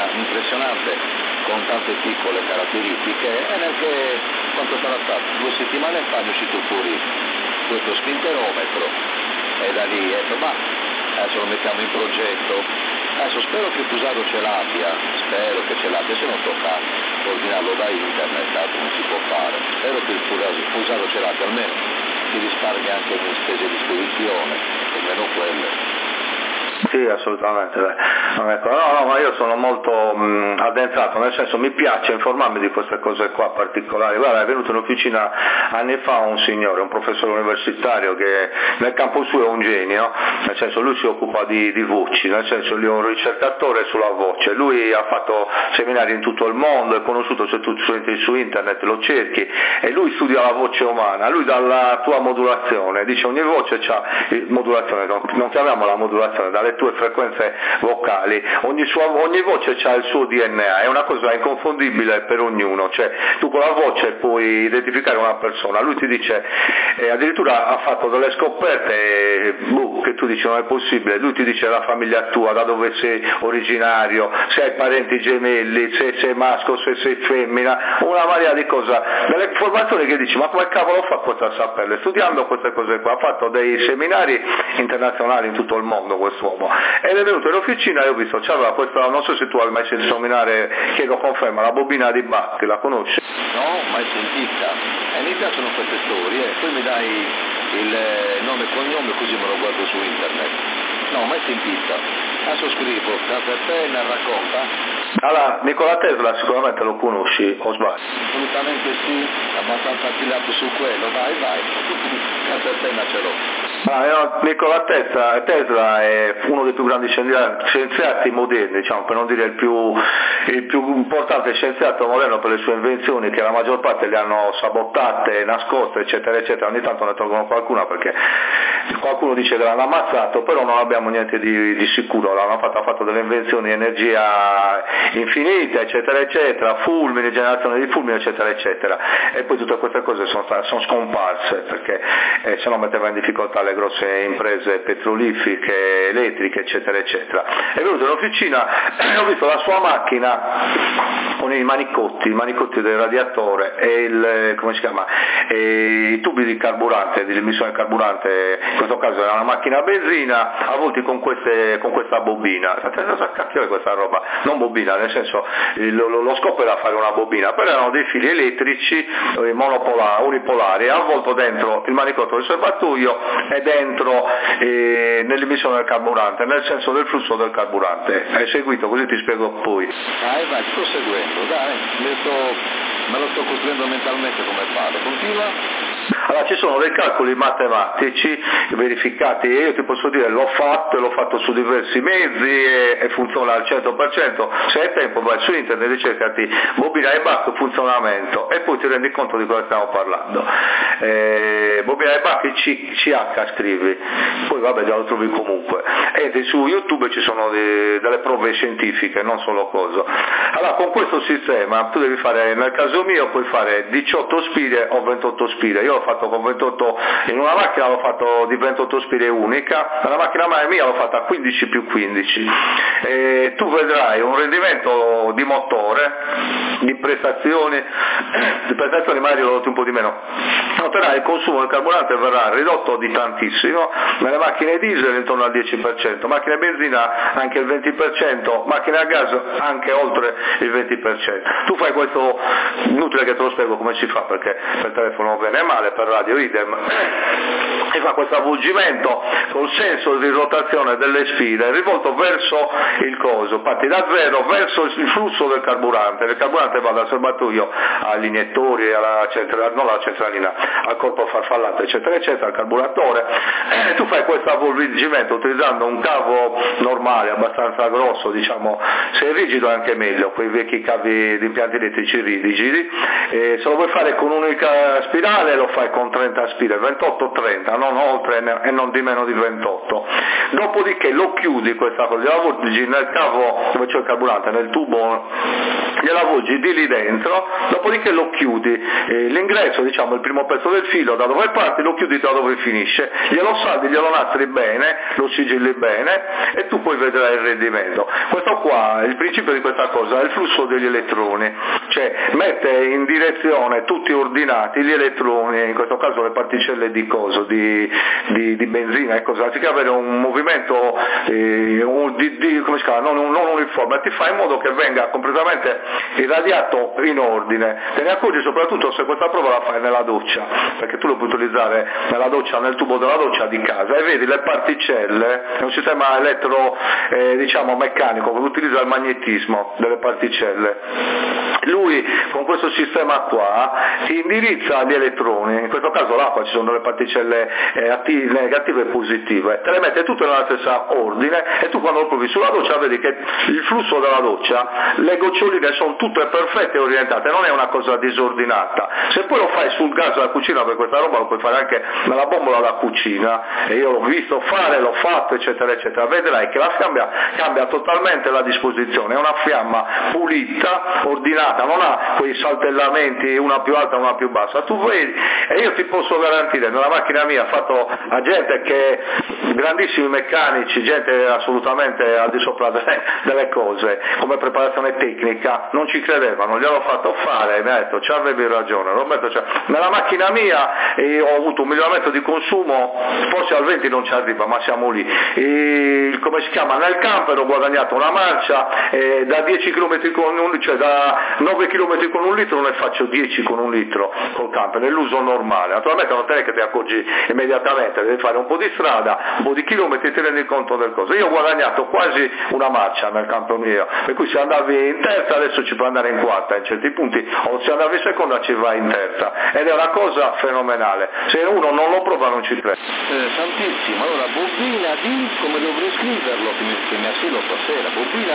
impressionante con tante piccole caratteristiche e neanche quanto sarà stato 2 settimane fa è uscito fuori questo spinterometro e da lì adesso lo mettiamo in progetto. Adesso spero che Fusaro ce l'abbia, se non tocca ordinarlo da internet, altro non si può fare. Spero che il Fusaro ce l'abbia, almeno si risparmia anche in spese di spedizione, almeno quelle. Sì, assolutamente. No, ma io sono molto addentrato, nel senso mi piace informarmi di queste cose qua particolari. Guarda, è venuto in officina anni fa un signore, un professore universitario che nel campo suo è un genio, nel senso lui si occupa di voci, nel senso lui è un ricercatore sulla voce, lui ha fatto seminari in tutto il mondo, è conosciuto, se tu entri su internet lo cerchi, e lui studia la voce umana, lui dalla tua modulazione, dice ogni voce ha modulazione, non chiamiamola modulazione, dalle tue frequenze vocali, ogni voce ha il suo DNA, è una cosa inconfondibile per ognuno, cioè tu con la voce puoi identificare una persona, lui ti dice, addirittura ha fatto delle scoperte che tu dici non è possibile, lui ti dice la famiglia tua, da dove sei originario, se hai parenti gemelli, se sei maschio, se sei femmina, una marea di cose, delle informazioni che dici ma come cavolo fa a saperle? Studiando queste cose qua, ha fatto dei seminari internazionali in tutto il mondo quest'uomo, ed è venuto in officina e ho visto, c'aveva questa, non so se tu hai mai sentito nominare, chiedo conferma, la bobina di Bach, la conosci? No, mai sentita, e mi piacciono queste storie, poi mi dai il nome e cognome così me lo guardo su internet. No, mai sentita, adesso scrivo, per te ne racconta. Allora, Nikola Tesla sicuramente lo conosci, o sbaglio? Assolutamente sì, abbastanza affilato su quello, vai, per te ce l'ho. Nikola Tesla è uno dei più grandi scienziati moderni, diciamo, per non dire il più importante scienziato moderno per le sue invenzioni, che la maggior parte le hanno sabottate, nascoste, eccetera, eccetera. Ogni tanto ne tolgono qualcuna perché qualcuno dice che l'hanno ammazzato, però non abbiamo niente di sicuro. Ha fatto delle invenzioni di energia infinita, eccetera, eccetera, fulmini, generazione di fulmini, eccetera, eccetera. E poi tutte queste cose sono scomparse perché se no metteva in difficoltà le grosse imprese petrolifere, elettriche, eccetera, eccetera. È venuto in officina e ho visto la sua macchina con i manicotti del radiatore e i tubi di carburante, di emissione di carburante, in questo caso era una macchina a benzina, avvolti con questa bobina. Cosa cacchio è questa roba? Non bobina, nel senso lo scopo era fare una bobina, però erano dei fili elettrici unipolari, avvolto dentro il manicotto del serbatoio e dentro nell'emissione del carburante, nel senso del flusso del carburante. Hai seguito? Così ti spiego poi. Vai, sto seguendo, dai, me lo sto costruendo mentalmente come fare, continua. Allora ci sono dei calcoli matematici verificati e io ti posso dire l'ho fatto su diversi mezzi e funziona al 100%, se hai tempo vai su internet e cercati bobina e Bach funzionamento e poi ti rendi conto di cosa stiamo parlando. Bobina e Bach CH scrivi, poi vabbè già lo trovi comunque, e su YouTube ci sono delle prove scientifiche, non solo cosa. Allora con questo sistema tu devi fare, nel caso mio puoi fare 18 spire o 28 spire, io l'ho fatto con 28, in una macchina l'ho fatto di 28 spire unica, nella macchina mia l'ho fatta 15 più 15, e tu vedrai un rendimento di motore, di prestazioni magari lo noti un po' di meno, noterai il consumo del carburante verrà ridotto di tantissimo, nelle macchine diesel intorno al 10%, macchine benzina anche il 20%, macchine a gas anche oltre il 20%. Tu fai questo, inutile che te lo spiego come si fa perché per telefono bene e male, per radio idem, e fa questo avvolgimento col senso di rotazione delle spine rivolto verso il coso, parti da zero verso il flusso del carburante, il carburante va dal serbatoio agli iniettori, non alla centralina, al corpo farfallato, eccetera, eccetera, al carburatore, e tu fai questo avvolgimento utilizzando un cavo normale, abbastanza grosso, diciamo, se è rigido è anche meglio, quei vecchi cavi di impianti elettrici rigidi, e se lo vuoi fare con un'unica spirale lo fai con 30 spire, 28-30, non oltre e non di meno di 28. Dopodiché lo chiudi questa cosa, lo avvolgi nel cavo dove c'è il carburante, nel tubo gliela avvolgi di lì dentro, dopodiché lo chiudi, l'ingresso, diciamo il primo pezzo del filo da dove parti lo chiudi da dove finisce, glielo saldi, glielo nastri bene, lo sigilli bene e tu poi vedrai il rendimento. Questo qua, il principio di questa cosa è il flusso degli elettroni, cioè mette in direzione tutti ordinati gli elettroni, in questo caso le particelle di coso, di benzina e così, anziché avere un movimento come si chiama, non uniforme, ti fa in modo che venga completamente irradiato in ordine. Te ne accorgi soprattutto se questa prova la fai nella doccia, perché tu lo puoi utilizzare nella doccia, nel tubo della doccia di casa, e vedi le particelle, è un sistema diciamo meccanico che utilizza il magnetismo delle particelle. Lui con questo sistema qua ti indirizza gli elettroni, in questo caso l'acqua ci sono delle particelle negative e positive, te le mette tutte nella stessa ordine e tu quando lo provi sulla doccia vedi che il flusso della doccia, le goccioline sono tutte perfette e orientate, non è una cosa disordinata. Se poi lo fai sul gas della cucina, per questa roba lo puoi fare anche nella bombola da cucina, e io l'ho visto fare, l'ho fatto eccetera eccetera, vedrai che la fiamma cambia totalmente la disposizione, è una fiamma pulita, ordinata, non ha quei saltellamenti, una più alta e una più bassa, tu vedi, e io ti posso garantire, nella macchina mia fatto a gente che, grandissimi meccanici, gente assolutamente al di sopra delle cose, come preparazione tecnica, non ci credevano, gliel'ho fatto fare e mi ha detto ci avevi ragione Roberto, cioè, nella macchina mia ho avuto un miglioramento di consumo, forse al 20 non ci arriva, ma siamo lì, come si chiama, nel camper ho guadagnato una marcia, da 10 km con cioè da 9 km con 1 litro ne faccio 10 con 1 litro col camper, nell'uso normale. Naturalmente non è che ti accorgi immediatamente, devi fare un po' di strada, un po' di chilometri, ti rendi conto del coso. Io ho guadagnato quasi una marcia nel camper mio, per cui se andavi in terza adesso ci puoi andare in quarta in certi punti, o se andavi in seconda ci vai in terza, ed è una cosa fenomenale, se uno non lo prova non ci crede. Santissimo, allora bobina di, come dovrei scriverlo, che mi assilo stasera,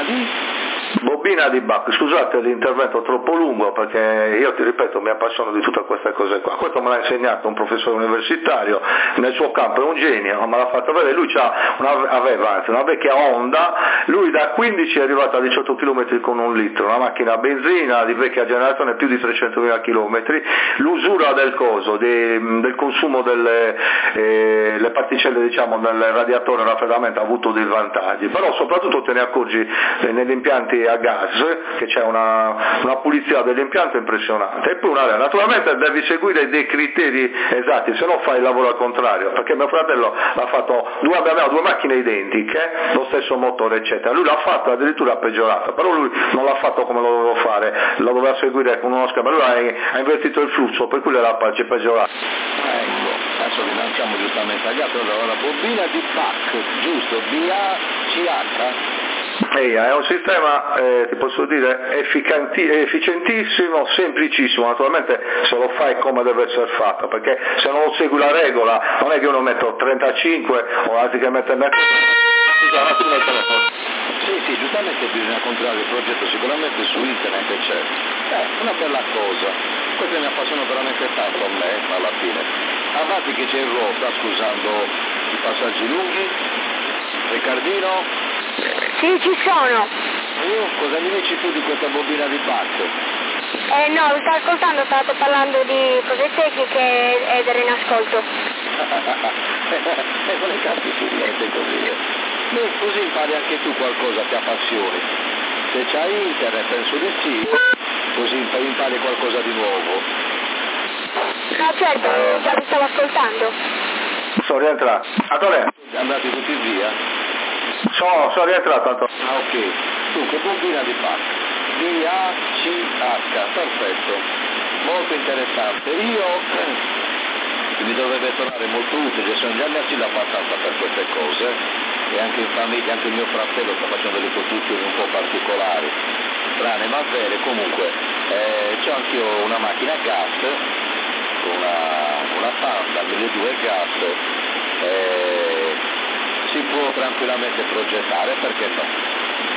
bobina di Bach, scusate l'intervento troppo lungo perché io ti ripeto mi appassiono di tutte queste cose qua, questo me l'ha insegnato un professore universitario, nel suo campo è un genio, me l'ha fatto vedere, lui aveva una vecchia Honda, lui da 15 è arrivato a 18 km con 1 litro, una macchina a benzina di vecchia generazione, più di 300.000 km, l'usura del coso, del consumo delle particelle diciamo nel radiatore raffreddamento ha avuto dei vantaggi, però soprattutto te ne accorgi negli impianti a gas che c'è una pulizia dell'impianto impressionante, e poi naturalmente devi seguire dei criteri esatti, se no fai il lavoro al contrario, perché mio fratello l'ha fatto, abbiamo 2 macchine identiche, lo stesso motore eccetera, lui l'ha fatto addirittura peggiorato, però lui non l'ha fatto come lo doveva fare, lo doveva seguire con uno schema, lui ha invertito il flusso, per cui l'ha peggiorato. Ecco, adesso rilanciamo giustamente a gas, allora bobina di Bach, giusto, BACH? È un sistema, ti posso dire, efficientissimo, semplicissimo, naturalmente se lo fai come deve essere fatto, perché se non lo segui la regola, non è che uno metto 35 o anziché mettere Sì, giustamente bisogna controllare il progetto, sicuramente su internet c'è. Una bella cosa, questo mi appassiona veramente tanto a me, alla fine. Avanti che c'è in rotta, scusando i passaggi lunghi, Riccardino? Sì, ci sono. Cosa mi dici tu di questa bobina di Bach? No, lo sto ascoltando, state parlando di cose tecniche ed ero in ascolto. Non le campi su niente così. Così impari anche tu qualcosa, ti appassioni. Se c'hai internet, penso di sì, così impari qualcosa di nuovo. No, certo, già vi stavo ascoltando. Sono rientrato. Andati tutti via? Sono rientrato. Ah, ok. Dunque, bobina di Bach. BACH, perfetto. Molto interessante. Mi dovrebbe tornare molto utile, sono già anni abbastanza per queste cose, e anche in famiglia, anche mio fratello sta facendo delle costruzioni un po' particolari, strane ma vere. Comunque c'ho anch'io una macchina a gas, una Panda 1200 gas, si può tranquillamente progettare, perché no?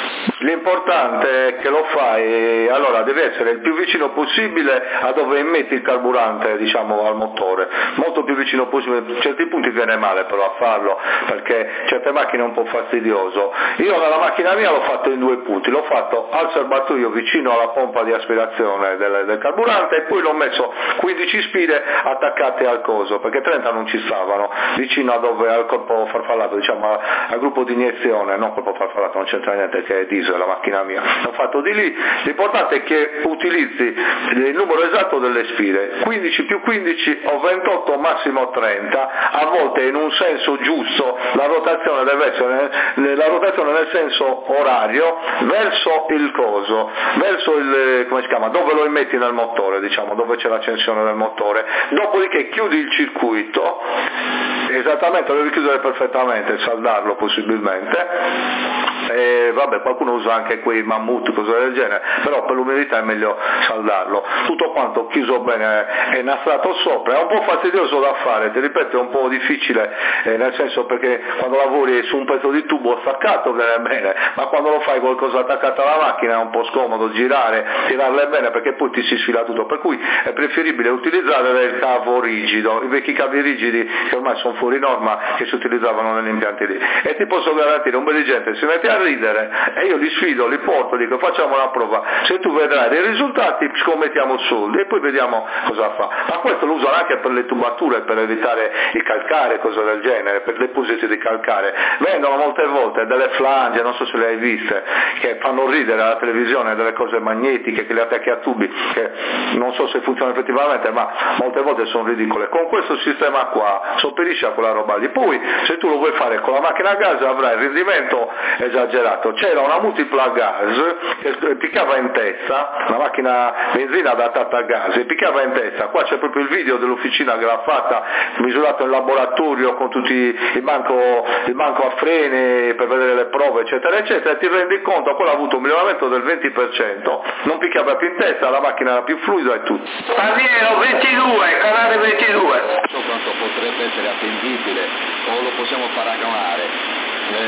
L'importante è che lo fai, allora devi essere il più vicino possibile a dove immetti il carburante, diciamo, al motore, molto più vicino possibile. A certi punti viene male però a farlo, perché certe macchine è un po' fastidioso. Io nella macchina mia l'ho fatto in 2 punti, l'ho fatto al serbatoio vicino alla pompa di aspirazione del carburante, e poi l'ho messo 15 spire attaccate al coso, perché 30 non ci stavano, vicino a dove al corpo farfallato, diciamo al gruppo di iniezione, non corpo farfallato, non c'entra niente, che è diesel la macchina mia, l'ho fatto di lì. L'importante è che utilizzi il numero esatto delle spire, 15 più 15 o 28 massimo 30, a volte in un senso giusto la rotazione deve essere la rotazione nel senso orario verso il coso, verso il, come si chiama, dove lo immetti nel motore, diciamo, dove c'è l'accensione del motore, dopodiché chiudi il circuito, esattamente, lo devi chiudere perfettamente, saldarlo possibilmente, e vabbè, qualcuno usa anche quei mammut, cose del genere, però per l'umidità è meglio saldarlo, tutto quanto chiuso bene e nastrato sopra. È un po' fastidioso da fare, ti ripeto, è un po' difficile, nel senso, perché quando lavori su un pezzo di tubo staccato viene bene, ma quando lo fai qualcosa attaccato alla macchina è un po' scomodo girare, tirarle bene, perché poi ti si sfila tutto, per cui è preferibile utilizzare del cavo rigido, i vecchi cavi rigidi che ormai sono fuori norma, che si utilizzavano negli impianti lì, e ti posso garantire, un bel di gente si mette a ridere e io li sfido, li porto, dico facciamo una prova, se tu vedrai dei risultati scommettiamo soldi e poi vediamo cosa fa. Ma questo lo usano anche per le tubature, per evitare il calcare, cose del genere, per le depositi di calcare. Vendono molte volte delle flange, non so se le hai viste, che fanno ridere alla televisione, delle cose magnetiche che le attacchi a tubi, che non so se funzionano effettivamente, ma molte volte sono ridicole. Con questo sistema qua sopperisce a quella roba lì. Poi se tu lo vuoi fare con la macchina a gas avrai il rendimento esagerato. C'era una multipla a gas che piccava in testa, una macchina benzina adattata a gas, e piccava in testa. Qua c'è proprio il video dell'officina che l'ha fatta, misurato in laboratorio con tutti il banco a freni per vedere le prove, eccetera eccetera, e ti rendi conto, quello ha avuto un miglioramento del 20%, non picchiava più in testa, la macchina era più fluida e tutto. Barbiero 22, canale 22. So quanto potrebbe essere attendibile o lo possiamo paragonare.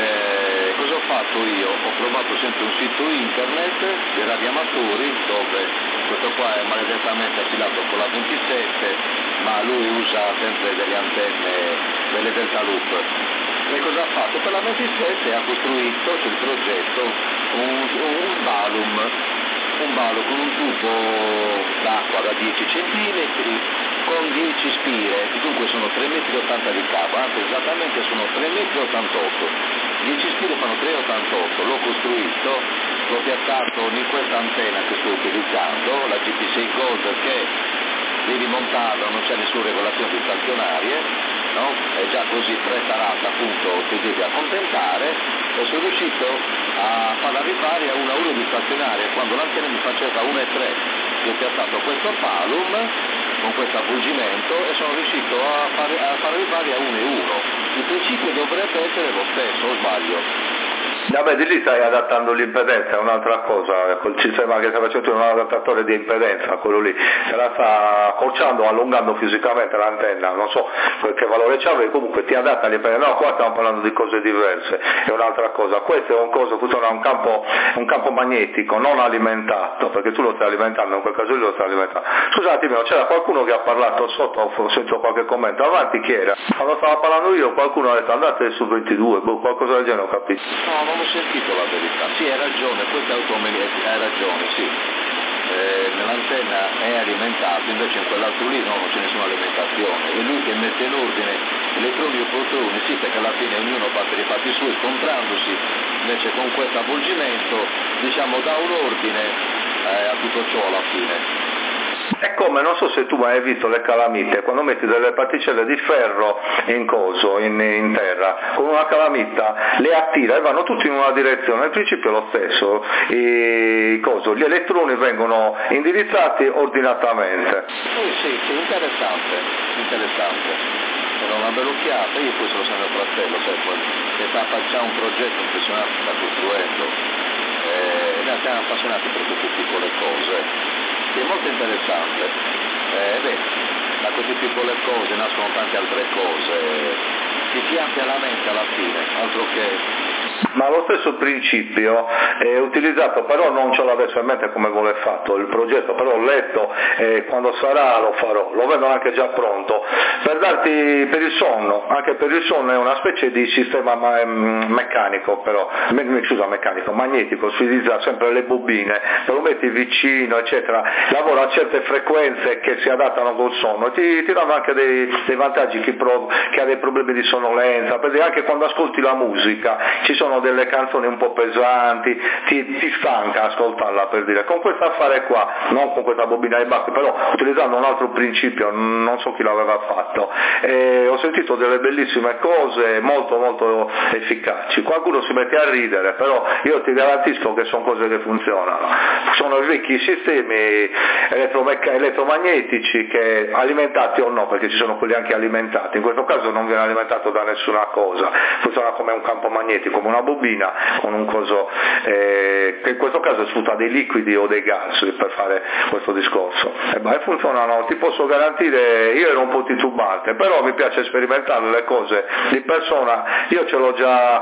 Cosa ho fatto io? Ho provato sempre un sito internet di radioamatori dove questo qua è maledettamente affilato con la 27, ma lui usa sempre delle antenne, delle Delta Loop. E cosa ha fatto? Per la 27 ha costruito sul progetto un balum con un tubo d'acqua da 10 cm con 10 spire, dunque sono 3,80 m di cavo, anzi esattamente sono 3,88 m. 10 spire fanno 3,88, l'ho costruito, l'ho piazzato in questa antenna che sto utilizzando, la GP6 Gold, che devi montarla, non c'è nessuna regolazione di stazionarie, no? È già così preparata, appunto, ti devi accontentare, e sono riuscito a farla ripari a 1 a 1 di stazionaria, quando l'antenna mi faceva 1,3. Ho piazzato questo palum con questo avvolgimento e sono riuscito a fare ripari a 1 e 1. Il principio dovrebbe essere lo stesso, o sbaglio? Vabbè, di lì stai adattando l'impedenza, è un'altra cosa, col sistema che stai facendo un adattatore di impedenza, quello lì, se la sta accorciando, allungando fisicamente l'antenna, non so che valore c'ha, comunque ti adatta l'impedenza. No, qua stiamo parlando di cose diverse, è un'altra cosa, questo è un campo magnetico, non alimentato, perché tu lo stai alimentando, in quel caso lì lo stai alimentando. Scusate, c'era qualcuno che ha parlato sotto, ho sentito qualche commento, avanti chi era? Quando stavo parlando io qualcuno ha detto andate su 22, qualcosa del genere, ho capito. No, non ho sentito la verità. Sì, hai ragione, questa è hai ragione, sì. Nell'antenna è alimentato, invece in quell'altro lì no, non c'è nessuna alimentazione. È lui che mette in ordine elettroni e protoni, sì, perché alla fine ognuno fa per i fatti suoi scontrandosi, invece con questo avvolgimento, diciamo, dà un ordine a tutto ciò alla fine. È come, non so se tu hai visto le calamite, quando metti delle particelle di ferro in terra, con una calamita le attira e vanno tutti in una direzione, il principio è lo stesso, gli elettroni vengono indirizzati ordinatamente. Sì, interessante. Era una bella occhiata, io poi sono sempre fratello, sai, che fa un progetto impressionante, sta costruendo, e siamo appassionati per queste piccole cose. È molto interessante, da queste piccole cose nascono tante altre cose, ti pianti alla mente alla fine, altro che... Ma lo stesso principio è utilizzato, però non ce l'ho adesso in mente come vuole fatto il progetto, però ho letto e quando sarà lo farò, lo vedo anche già pronto, per darti per il sonno, anche per il sonno è una specie di sistema meccanico, però, meccanico, magnetico, si utilizza sempre le bobine, te lo metti vicino, eccetera, lavora a certe frequenze che si adattano col sonno, ti danno anche dei vantaggi chi ha dei problemi di sonnolenza, perché anche quando ascolti la musica ci sono delle canzoni un po' pesanti, ti stanca ascoltarla, per dire, con questo affare qua, non con questa bobina ai baffi, però utilizzando un altro principio, non so chi l'aveva fatto, ho sentito delle bellissime cose molto molto efficaci, qualcuno si mette a ridere, però io ti garantisco che sono cose che funzionano, sono i vecchi sistemi elettromagnetici che alimentati o no, perché ci sono quelli anche alimentati, in questo caso non viene alimentato da nessuna cosa, funziona come un campo magnetico, come una bobina con un coso che in questo caso sfrutta dei liquidi o dei gas per fare questo discorso, e funzionano, ti posso garantire, io ero un po' titubante, però mi piace sperimentare le cose di persona, io ce l'ho già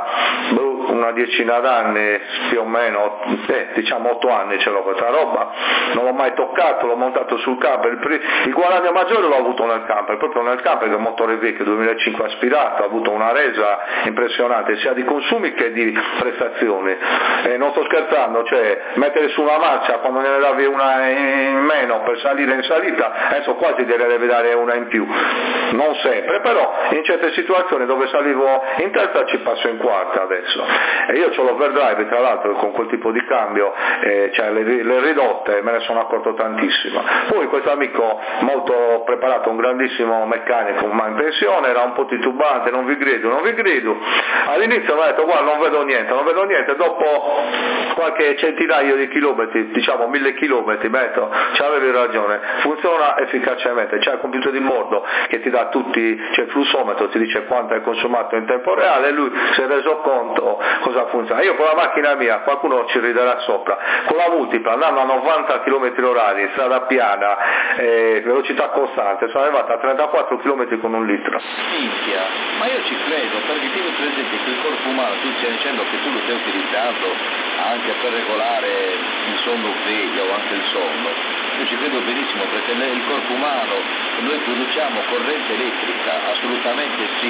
una decina d'anni più o meno, diciamo 8 anni ce l'ho questa roba, non l'ho mai toccato, l'ho montato sul camper, il guadagno maggiore l'ho avuto nel camper, proprio nel camper, che è un motore vecchio 2005 aspirato, ha avuto una resa impressionante sia di consumi che di prestazioni, non sto scherzando, cioè mettere su una marcia quando ne davi una in meno per salire in salita, adesso quasi te ne deve dare una in più, non sempre, però in certe situazioni dove salivo in terza ci passo in quarta adesso, e io ho l'overdrive tra l'altro con quel tipo di cambio, cioè le ridotte, me ne sono accorto tantissimo. Poi questo amico molto preparato, un grandissimo meccanico, ma in pensione, era un po' titubante, non vi credo, all'inizio mi ha detto guarda non vedo niente, dopo qualche centinaio di chilometri, diciamo 1000 chilometri, mi ha detto c'avevi ragione, funziona efficacemente, c'è il computer di bordo che ti dà tutti, c'è il flussometro, ti dice quanto hai consumato in tempo reale, e lui si è reso conto cosa funziona. Io con la macchina mia, qualcuno ci riderà sopra, con la multipla andando a 90 km/h in strada piana, velocità costante, sono arrivato a 34 km con 1 litro. Minchia, ma io ci credo, perché tieni presente che il corpo umano, tu stai dicendo che tu lo stai utilizzando anche per regolare il sonno sveglia o anche il sonno, io ci credo benissimo, perché il corpo umano, noi produciamo corrente elettrica, assolutamente sì,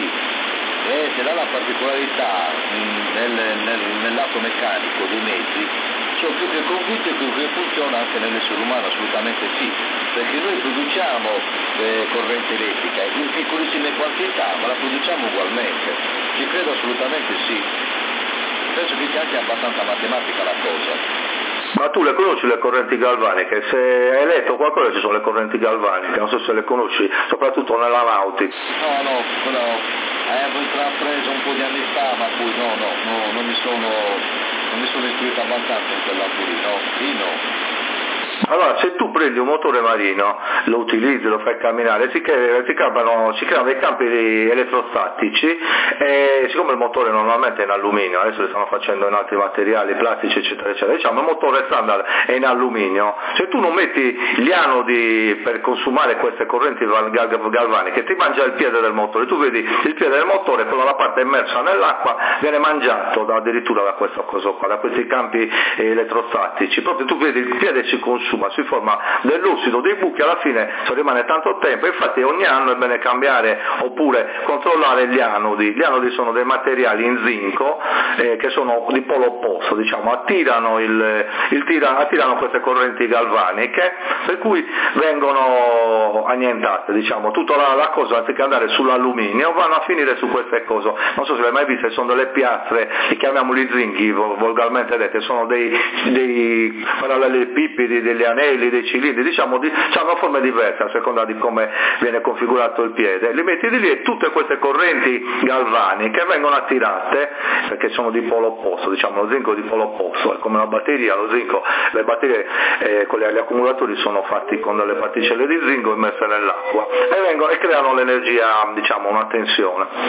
e se dà la particolarità nel lato meccanico dei mezzi, sono più che convinto che funziona anche nell'essere umano, assolutamente sì, perché noi produciamo corrente elettrica in piccolissime quantità, ma la produciamo ugualmente, ci credo assolutamente sì, penso che sia anche abbastanza matematica la cosa. Ma tu le conosci le correnti galvaniche? Se hai letto qualcosa ci sono le correnti galvaniche, non so se le conosci, soprattutto nella nautica. No, quello avevo intrapreso un po' di anni fa, ma poi non mi sono istruito abbastanza in quell'atto lì, no. Allora, se tu prendi un motore marino, lo utilizzi, lo fai camminare, si creano dei campi elettrostatici, e siccome il motore normalmente è in alluminio, adesso li stanno facendo in altri materiali, plastici eccetera eccetera, diciamo il motore standard è in alluminio, se tu non metti gli anodi per consumare queste correnti galvaniche, ti mangia il piede del motore, tu vedi il piede del motore, quella la parte immersa nell'acqua, viene mangiato addirittura da questo coso qua, da questi campi elettrostatici, proprio tu vedi il piede si consuma, si forma dell'ossido, dei buchi, alla fine se rimane tanto tempo, infatti ogni anno è bene cambiare oppure controllare gli anodi sono dei materiali in zinco che sono di polo opposto, diciamo, attirano queste correnti galvaniche, per cui vengono annientate, diciamo, tutta la cosa anziché andare sull'alluminio vanno a finire su queste cose, non so se le hai mai viste, sono delle piastre, li chiamiamoli zinchi volgarmente dette, sono dei parallelepipedi, degli anelli, dei cilindri, diciamo, hanno forme diverse a seconda di come viene configurato il piede, li metti di lì e tutte queste correnti galvaniche vengono attirate perché sono di polo opposto, diciamo lo zinco è di polo opposto, è come una batteria, lo zinco, le batterie con gli accumulatori sono fatti con delle particelle di zinco immesse nell'acqua e creano l'energia, diciamo una tensione,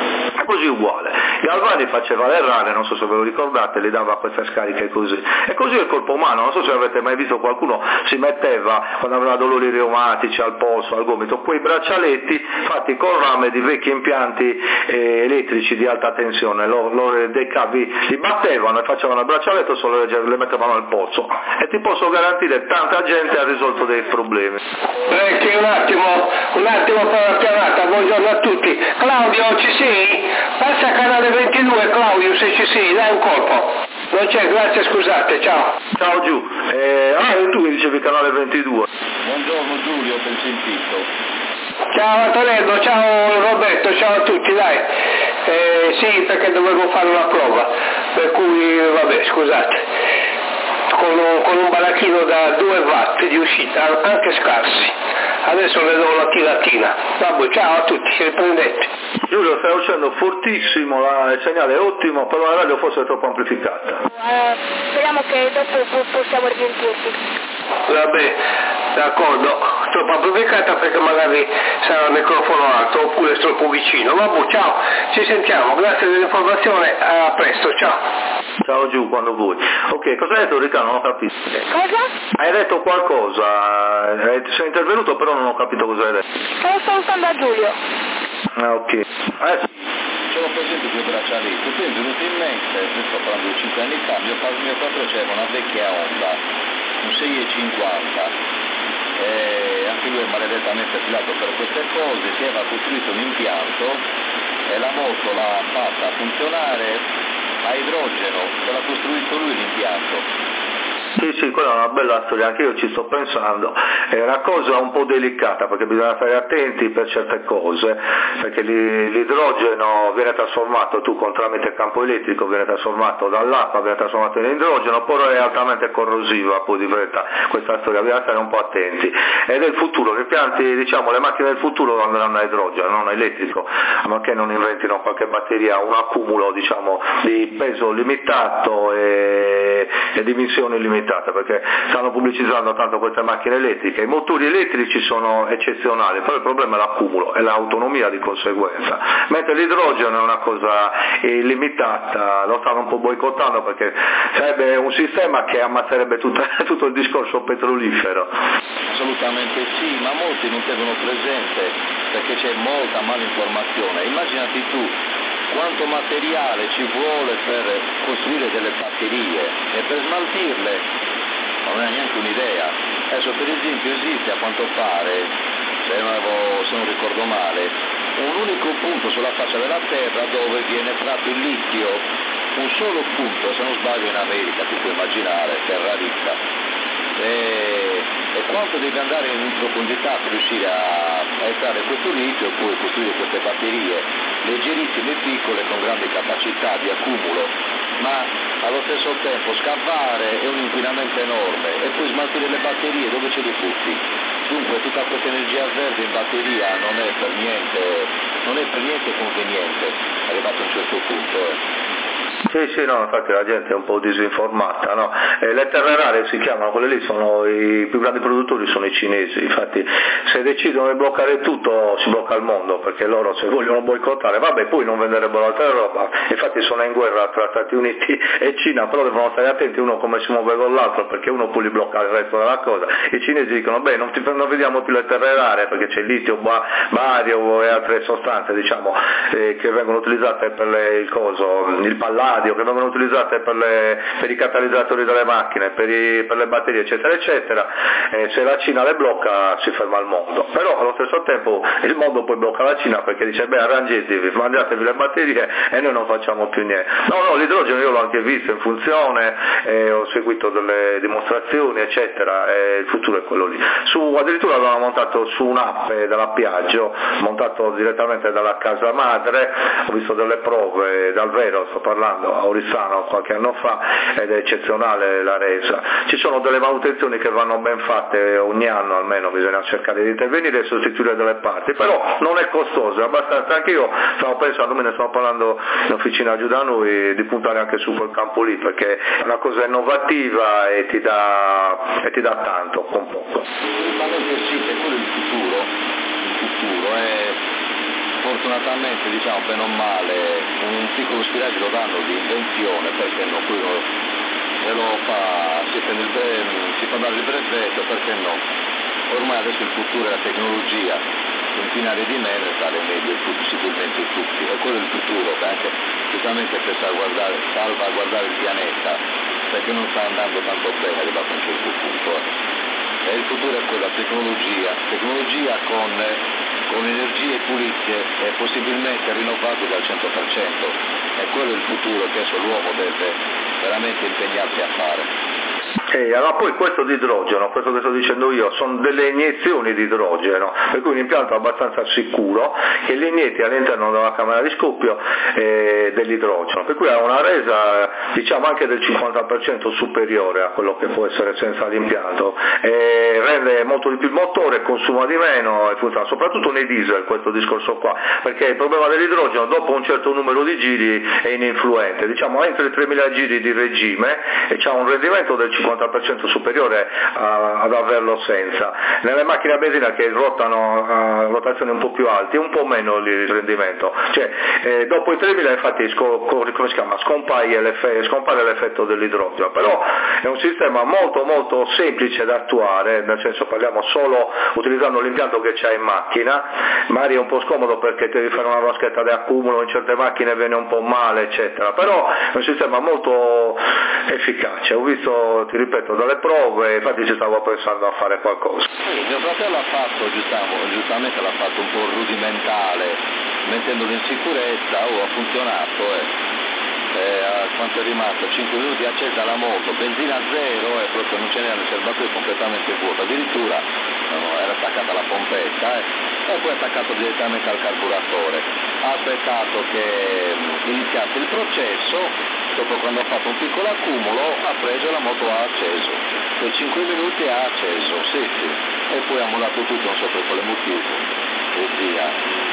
così uguale. Galvani faceva le rane, non so se ve lo ricordate, li dava queste scariche così. E così è il corpo umano, non so se avete mai visto qualcuno si metteva, quando aveva dolori reumatici al polso, al gomito, quei braccialetti fatti con rame di vecchi impianti elettrici di alta tensione, dei cavi li battevano e facevano il braccialetto, solo le mettevano al polso. E ti posso garantire, tanta gente ha risolto dei problemi. Un attimo per la chiamata, buongiorno a tutti. Claudio, ci sei? Passa a canale 22, Claudio, se ci sei, dai un colpo. Non c'è, grazie, scusate, ciao. Ciao Giù. Tu mi dicevi canale 22. Buongiorno Giulio, ben sentito. Ciao Antonello, ciao Roberto, ciao a tutti, dai. Sì, perché dovevo fare una prova, per cui vabbè, scusate. Con un baracchino da 2 watt di uscita, anche scarsi. Adesso le do una tiratina. Vabbè, ciao a tutti, riprendete. Giulio, stai uscendo fortissimo, il segnale è ottimo, però la radio forse è troppo amplificata. Speriamo che dopo possiamo risentirci. Vabbè, d'accordo, troppo amplificata perché magari sarà il microfono alto oppure troppo vicino. Vabbè, ciao, ci sentiamo, grazie dell'informazione, a presto, ciao. Ciao Giù, quando vuoi. Ok, cosa hai detto Riccardo? Non ho capito. Cosa? Hai detto qualcosa, sei intervenuto però non ho capito cosa hai detto. Sto ascoltando a Giulio. Ah, ok. Sì, c'ero presente quei braccialetti, poi è venuto in mente, sto parlando di 5 anni fa, mio padre c'era una vecchia Honda, un 6,50, anche lui è maledettamente affilato per queste cose, si aveva costruito un impianto e la moto l'ha fatta funzionare a idrogeno, se l'ha costruito lui l'impianto. Sì, quella è una bella storia, anche io ci sto pensando, è una cosa un po' delicata perché bisogna stare attenti per certe cose, perché l'idrogeno viene trasformato, tramite campo elettrico viene trasformato dall'acqua, viene trasformato in idrogeno, però è altamente corrosiva, poi diventa questa storia, bisogna stare un po' attenti. Ed è il futuro, gli impianti, le macchine del futuro andranno a idrogeno, non a elettrico, ma che non inventino qualche batteria, un accumulo di peso limitato e dimensioni limitate, perché stanno pubblicizzando tanto queste macchine elettriche, i motori elettrici sono eccezionali, però il problema è l'accumulo e l'autonomia di conseguenza, mentre l'idrogeno è una cosa limitata, lo stanno un po' boicottando perché sarebbe un sistema che ammazzerebbe tutto il discorso petrolifero. Assolutamente sì, ma molti non tengono presente perché c'è molta malinformazione. Immaginati tu quanto materiale ci vuole per costruire delle batterie e per smaltirle non è neanche un'idea. Adesso per esempio esiste a quanto pare, se non ricordo male, un unico punto sulla faccia della Terra dove viene tratto il litio, un solo punto, se non sbaglio in America, ti puoi immaginare, terra ricca. E quanto devi andare in profondità per riuscire a estrarre questo litio e poi costruire queste batterie leggerissime e piccole con grandi capacità di accumulo, ma allo stesso tempo scavare è un inquinamento enorme e poi smaltire le batterie dove ce li butti. Dunque tutta questa energia verde in batteria non è per niente conveniente, arrivato a un certo punto. Sì, no, infatti la gente è un po' disinformata, no? Le terre rare si chiamano, quelle lì sono i più grandi produttori, sono i cinesi, infatti se decidono di bloccare tutto si blocca il mondo, perché loro se vogliono boicottare, vabbè, poi non venderebbero altra roba, infatti sono in guerra tra Stati Uniti e Cina, però devono stare attenti uno come si muove con l'altro, perché uno poi li blocca il resto della cosa. I cinesi dicono, non vediamo più le terre rare perché c'è il litio, bario e altre sostanze, che vengono utilizzate per il palladio, che vengono utilizzate per i catalizzatori delle macchine, per le batterie, eccetera, eccetera. Se la Cina le blocca si ferma il mondo, però allo stesso tempo il mondo poi blocca la Cina perché dice arrangetevi, mangiatevi le batterie e noi non facciamo più niente. No, l'idrogeno io l'ho anche visto in funzione, ho seguito delle dimostrazioni, eccetera, e il futuro è quello lì. Addirittura l'avevano montato su un'app della Piaggio, montato direttamente dalla casa madre, ho visto delle prove dal vero, sto parlando, a Oristano qualche anno fa, ed è eccezionale la resa. Ci sono delle manutenzioni che vanno ben fatte ogni anno, almeno bisogna cercare di intervenire e sostituire delle parti, però non è costoso, è abbastanza. Anche io stavo pensando, me ne stavo parlando in officina giù da noi, di puntare anche su quel campo lì, perché è una cosa innovativa e ti dà tanto con poco. Assolutamente sì, è quello il futuro è fortunatamente, diciamo, bene o male, un piccolo spiraglio lo danno di invenzione, perché no, qui se lo fa, si fa dare il brevetto, perché no? Ormai adesso il futuro è la tecnologia, inquinare di meno e stare meglio sicuramente tutti, e quello è il futuro, anche specialmente per salvaguardare il pianeta, perché non sta andando tanto bene arrivato a un certo punto. E il futuro è quella tecnologia con energie pulite e possibilmente rinnovabili al 100%, e quello è il futuro che adesso l'uomo deve veramente impegnarsi a fare. Allora poi questo di idrogeno, questo che sto dicendo io, sono delle iniezioni di idrogeno, per cui un impianto abbastanza sicuro che li inietti all'interno della camera di scoppio dell'idrogeno, per cui ha una resa diciamo anche del 50% superiore a quello che può essere senza l'impianto, rende molto di più il motore, consuma di meno e funziona soprattutto nei diesel questo discorso qua, perché il problema dell'idrogeno dopo un certo numero di giri è ininfluente, diciamo entro i 3.000 giri di regime e c'ha un rendimento del 50% superiore ad averlo senza. Nelle macchine a benzina che ruotano a rotazioni un po' più alte un po' meno il rendimento, cioè dopo i 3.000 infatti come si chiama? Scompare l'effetto dell'idrogeno, però è un sistema molto molto semplice da attuare, nel senso parliamo solo utilizzando l'impianto che c'è in macchina, magari è un po' scomodo perché devi fare una vaschetta di accumulo, in certe macchine viene un po' male eccetera, però è un sistema molto efficace, ho visto, ti ripeto, dalle prove, infatti ci stavo pensando a fare qualcosa. Sì, mio fratello ha fatto, giustamente l'ha fatto un po' rudimentale, mettendolo in sicurezza, ha funzionato, quanto è rimasto? 5 minuti accesa la moto, benzina zero e proprio non ce n'era, il serbatoio completamente vuoto, addirittura era attaccata alla pompetta e poi attaccato direttamente al carburatore. Ha aspettato che iniziasse il processo, dopo quando ha fatto un piccolo accumulo ha preso la moto, ha acceso, per 5 minuti ha acceso, sì, e poi ha mollato tutto, non so per quale motivo, e via,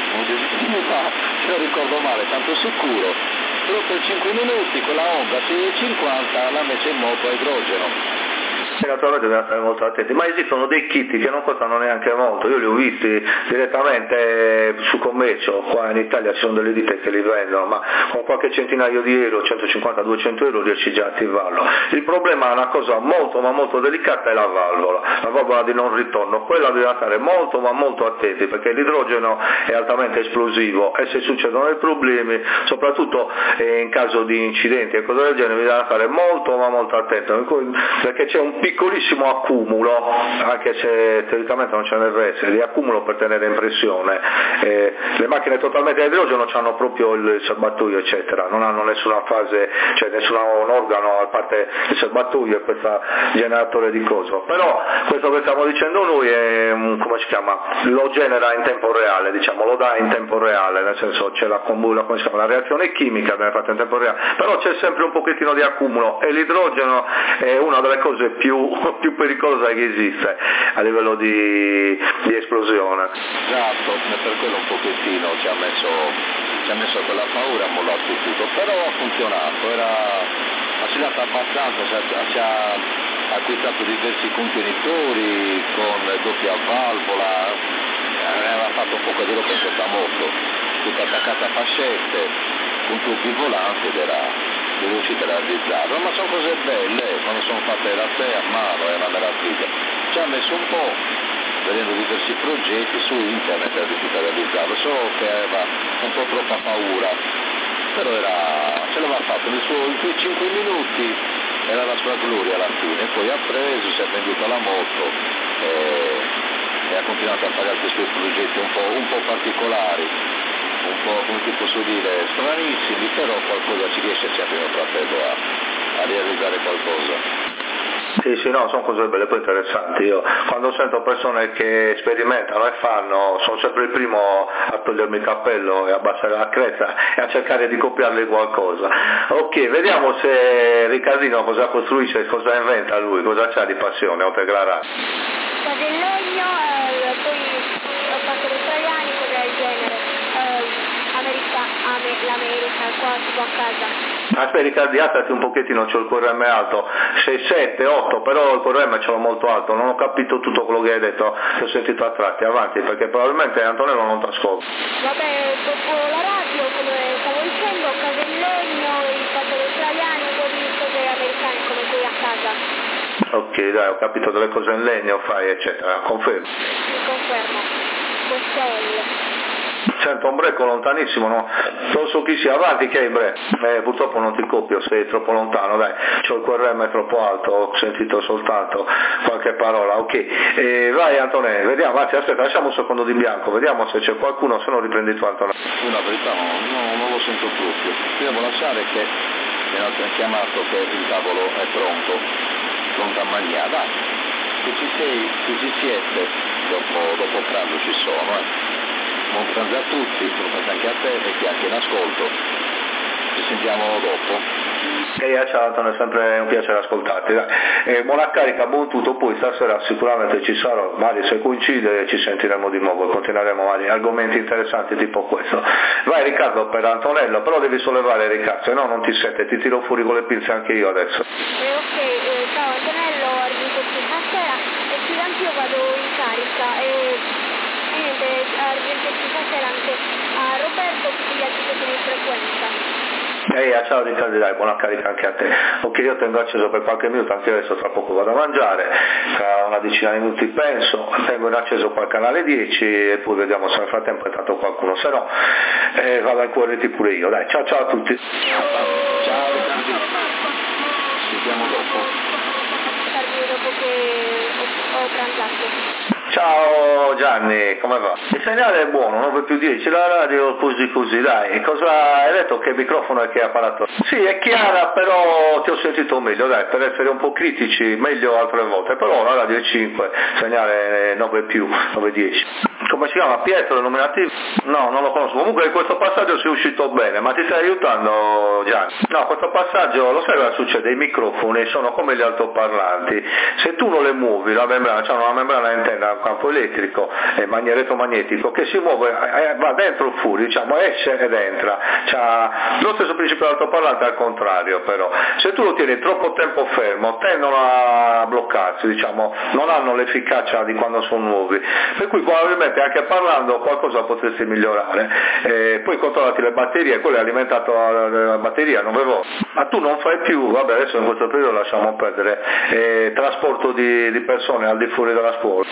se non ricordo male, tanto sicuro. Però per 5 minuti quella Honda 650 l'ha messa in moto a idrogeno. Naturalmente bisogna stare molto attenti, ma esistono dei kit che non costano neanche molto, io li ho visti direttamente su commercio, qua in Italia ci sono delle ditte che li vendono, ma con qualche centinaio di euro, 150-200 euro riesci già a attivarlo. Il problema è una cosa molto ma molto delicata, è la valvola di non ritorno, quella bisogna stare molto ma molto attenti perché l'idrogeno è altamente esplosivo e se succedono dei problemi, soprattutto in caso di incidenti e cose del genere, bisogna stare molto ma molto attenti perché c'è un piccolissimo accumulo, anche se teoricamente non ce ne deve essere, di accumulo per tenere in pressione. Le macchine totalmente a idrogeno hanno proprio il serbatoio eccetera, non hanno nessuna fase, cioè nessun organo a parte il serbatoio e questo generatore di coso, però questo che stiamo dicendo noi è come si chiama? Lo genera in tempo reale, diciamo, lo dà in tempo reale, nel senso c'è la reazione chimica viene fatta in tempo reale, però c'è sempre un pochettino di accumulo e l'idrogeno è una delle cose più pericolosa che esiste a livello di esplosione. Esatto, per quello un pochettino ci ha messo quella paura, ha mollato tutto, però ha funzionato, ha oscillato abbastanza, ci ha acquistato diversi contenitori con doppia valvola, aveva fatto un po' di roba in questa moto, tutta attaccata a fascette, con tubi volanti ed era riuscita a realizzarlo, ma sono cose belle, quando sono fatte da te a mano è una meraviglia. Ci ha messo un po', vedendo diversi progetti su internet è riuscita a realizzarlo, solo che aveva un po' troppa paura, però ce l'aveva fatto, in quei 5 minuti era la sua gloria alla fine, poi ha preso, si è venduta la moto e ha continuato a fare altri suoi progetti un po' particolari, un po' come ti posso dire stranissimi, però qualcosa ci riesce sempre mio fratello a realizzare qualcosa. Sì, no, sono cose belle, poi interessanti. Io quando sento persone che sperimentano e fanno, sono sempre il primo a togliermi il cappello e abbassare la cresta e a cercare di copiargli qualcosa. Ok, vediamo se Riccardino cosa costruisce, cosa inventa lui, cosa c'ha di passione oltre che la razza. Del legno, poi ho fatto gli australiani, cose del genere, americani. l'America, qua tipo a casa. Aspetta Riccardi, alzati un pochettino, c'ho il QRM alto, 6, 7, 8, però il QRM ce l'ho molto alto, non ho capito tutto quello che hai detto, ti ho sentito a tratti, avanti, perché probabilmente Antonello non ti ascolta. Vabbè, dopo la radio, come stavo dicendo, cose in legno, il fatto australiano, un po' di cose americane come qui a casa. Ok, dai, ho capito delle cose in legno, fai, eccetera, confermo. Sì, confermo. Costello. Sento un breco lontanissimo, no? Non so chi sia, avanti che è il breco. Purtroppo non ti copio, sei troppo lontano, dai, c'ho il QRM troppo alto, ho sentito soltanto qualche parola, ok. Vai Antonello, vediamo, anzi aspetta, lasciamo un secondo di bianco, vediamo se c'è qualcuno, se no riprendi tu Antonello. La verità non lo sento proprio. Ti devo lasciare che mi hanno chiamato che il tavolo è pronto a mangiare, dai. Se ci siete, dopo pranzo ci sono, Buon pranzo a tutti, buon pranzo anche a te e chi è anche in ascolto. Ci sentiamo dopo. Ciao Antonio, è sempre un piacere ascoltarti. Buona carica, buon tutto, poi stasera sicuramente ci sarò, magari se coincide ci sentiremo di nuovo, continueremo magari argomenti interessanti tipo questo. Vai Riccardo per Antonello, però devi sollevare Riccardo, se no non ti sente, ti tiro fuori con le pinze anche io adesso. Ok, ciao Antonello, arrivederci stasera e sì, anch'io vado in carica niente, arrivederci stasera anche a Roberto e tutti gli altri che sono in frequenza. Ciao Riccardo, dai, buona carica anche a te. Ok, io tengo acceso per qualche minuto, anche adesso tra poco vado a mangiare, tra una decina di minuti penso, tengo in acceso qua il canale 10 e poi vediamo se nel frattempo è entrato qualcuno, se no vado a incorrerti pure io, dai, ciao a tutti. Ciao Riccardo, ci vediamo dopo. Dopo che ho pranzato. Ciao Gianni, come va? Il segnale è buono, 9+10, la radio così, dai, cosa hai detto, che microfono è che ha parlato? Sì, è chiara, però ti ho sentito meglio, dai, per essere un po' critici, meglio altre volte, però la radio è 5, segnale 9+10. Come si chiama? Pietro, il nominativo? No, non lo conosco, comunque questo passaggio sei uscito bene, ma ti stai aiutando Gianni? No, questo passaggio, lo sai cosa succede? I microfoni sono come gli altoparlanti, se tu non le muovi, la membrana, c'è una membrana interna, un campo elettrico elettromagnetico che si muove, va dentro il fuori, diciamo, esce ed entra, c'ha lo stesso principio dell'altoparlante al contrario, però se tu lo tieni troppo tempo fermo tendono a bloccarsi, diciamo, non hanno l'efficacia di quando sono nuovi, per cui probabilmente anche parlando qualcosa potresti migliorare. Poi controllati le batterie, quello è alimentato la batteria, non vedo, ma tu non fai più, vabbè adesso in questo periodo lasciamo perdere, trasporto di persone al di fuori della scuola.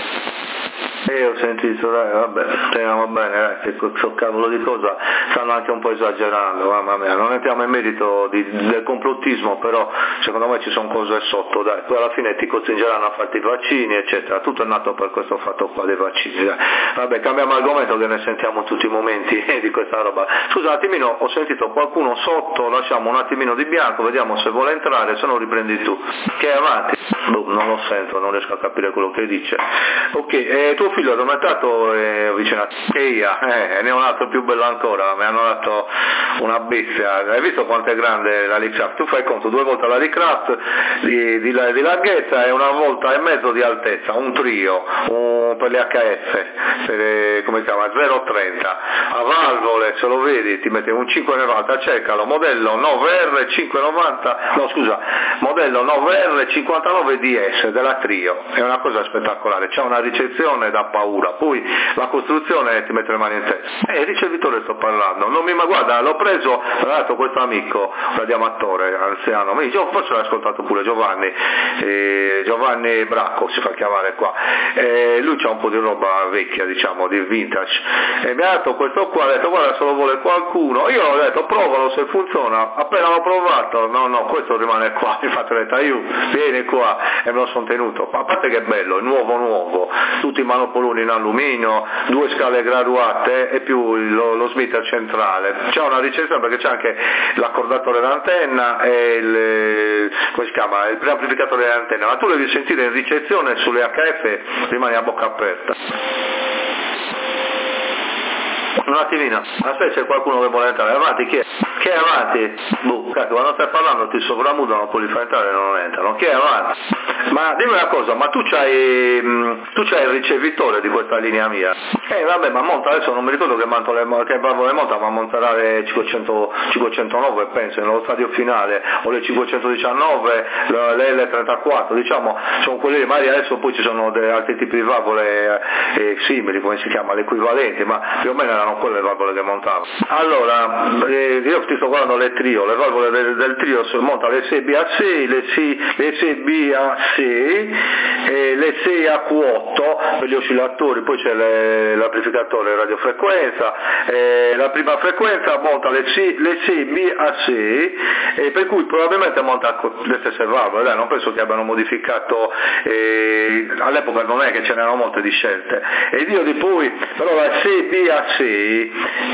Ho sentito, dai, vabbè, speriamo bene, dai, che questo cavolo di cosa stanno anche un po' esagerando, mamma mia, non entriamo in merito del complottismo, però secondo me ci sono cose sotto, dai, poi alla fine ti costringeranno a farti i vaccini, eccetera, tutto è nato per questo fatto qua dei vaccini, dai. Vabbè, cambiamo argomento che ne sentiamo tutti i momenti di questa roba. Scusa un attimino, ho sentito qualcuno sotto, lasciamo un attimino di bianco, vediamo se vuole entrare, se no riprendi tu. Che è avanti? Non lo sento, non riesco a capire quello che dice. Ok, tuo figlio è addormentato vicino a te, ne ho un altro più bello ancora, mi hanno dato una bestia, hai visto quanto è grande la Licraft? Tu fai conto, 2 volte la Licraft di larghezza e 1 volta e mezzo di altezza, un trio, per le HF, come si chiama, 030, a valvole, se lo vedi ti mette un 590, cercalo, modello 9R 590, no scusa, modello 9R 59 DS della Trio, è una cosa spettacolare, c'è una ricezione da paura, poi la costruzione ti mette le mani in testa. Il ricevitore sto parlando, non mi, ma guarda, l'ho preso, tra l'altro questo amico, radiamatore, anziano, forse l'ha ascoltato pure Giovanni Bracco si fa chiamare qua, lui c'ha un po' di roba vecchia, diciamo, di vintage, e mi ha dato questo qua, ha detto guarda se lo vuole qualcuno, io ho detto provalo se funziona, appena l'ho provato, no, questo rimane qua, mi fa vieni qua, e me lo sono tenuto, a parte che è bello, è nuovo, tutti i manopoloni in alluminio, 2 scale graduate e più lo smitter centrale, c'è una ricezione perché c'è anche l'accordatore d'antenna e come si chiama, il preamplificatore dell'antenna, ma tu devi sentire in ricezione sulle HF, rimani a bocca aperta. Un attimino, aspetta, c'è qualcuno che vuole entrare, avanti, chi è? Che è avanti? Cazzo, quando stai parlando ti sovramudano, poi li fai entrare e non entrano, chi è avanti? Ma dimmi una cosa, ma tu c'hai il ricevitore di questa linea mia? Vabbè, ma monta, adesso non mi ricordo che valvole monta, ma monterà le 509 penso, nello stadio finale, o le 519, le L34, diciamo, sono quelle, magari adesso poi ci sono altri tipi di valvole simili, come si chiama, le equivalenti, ma più o meno erano quelle le valvole che montavano. Allora, io ti sto guardando le trio, le valvole del trio monta le 6BA6, le 6BA6, le 6AQ8 per gli oscillatori, poi c'è l'amplificatore radiofrequenza, la prima frequenza monta le 6BA6, per cui probabilmente monta le stesse valvole, non penso che abbiano modificato, all'epoca non è che ce n'erano molte di scelte, e io di poi, però la 6BA6,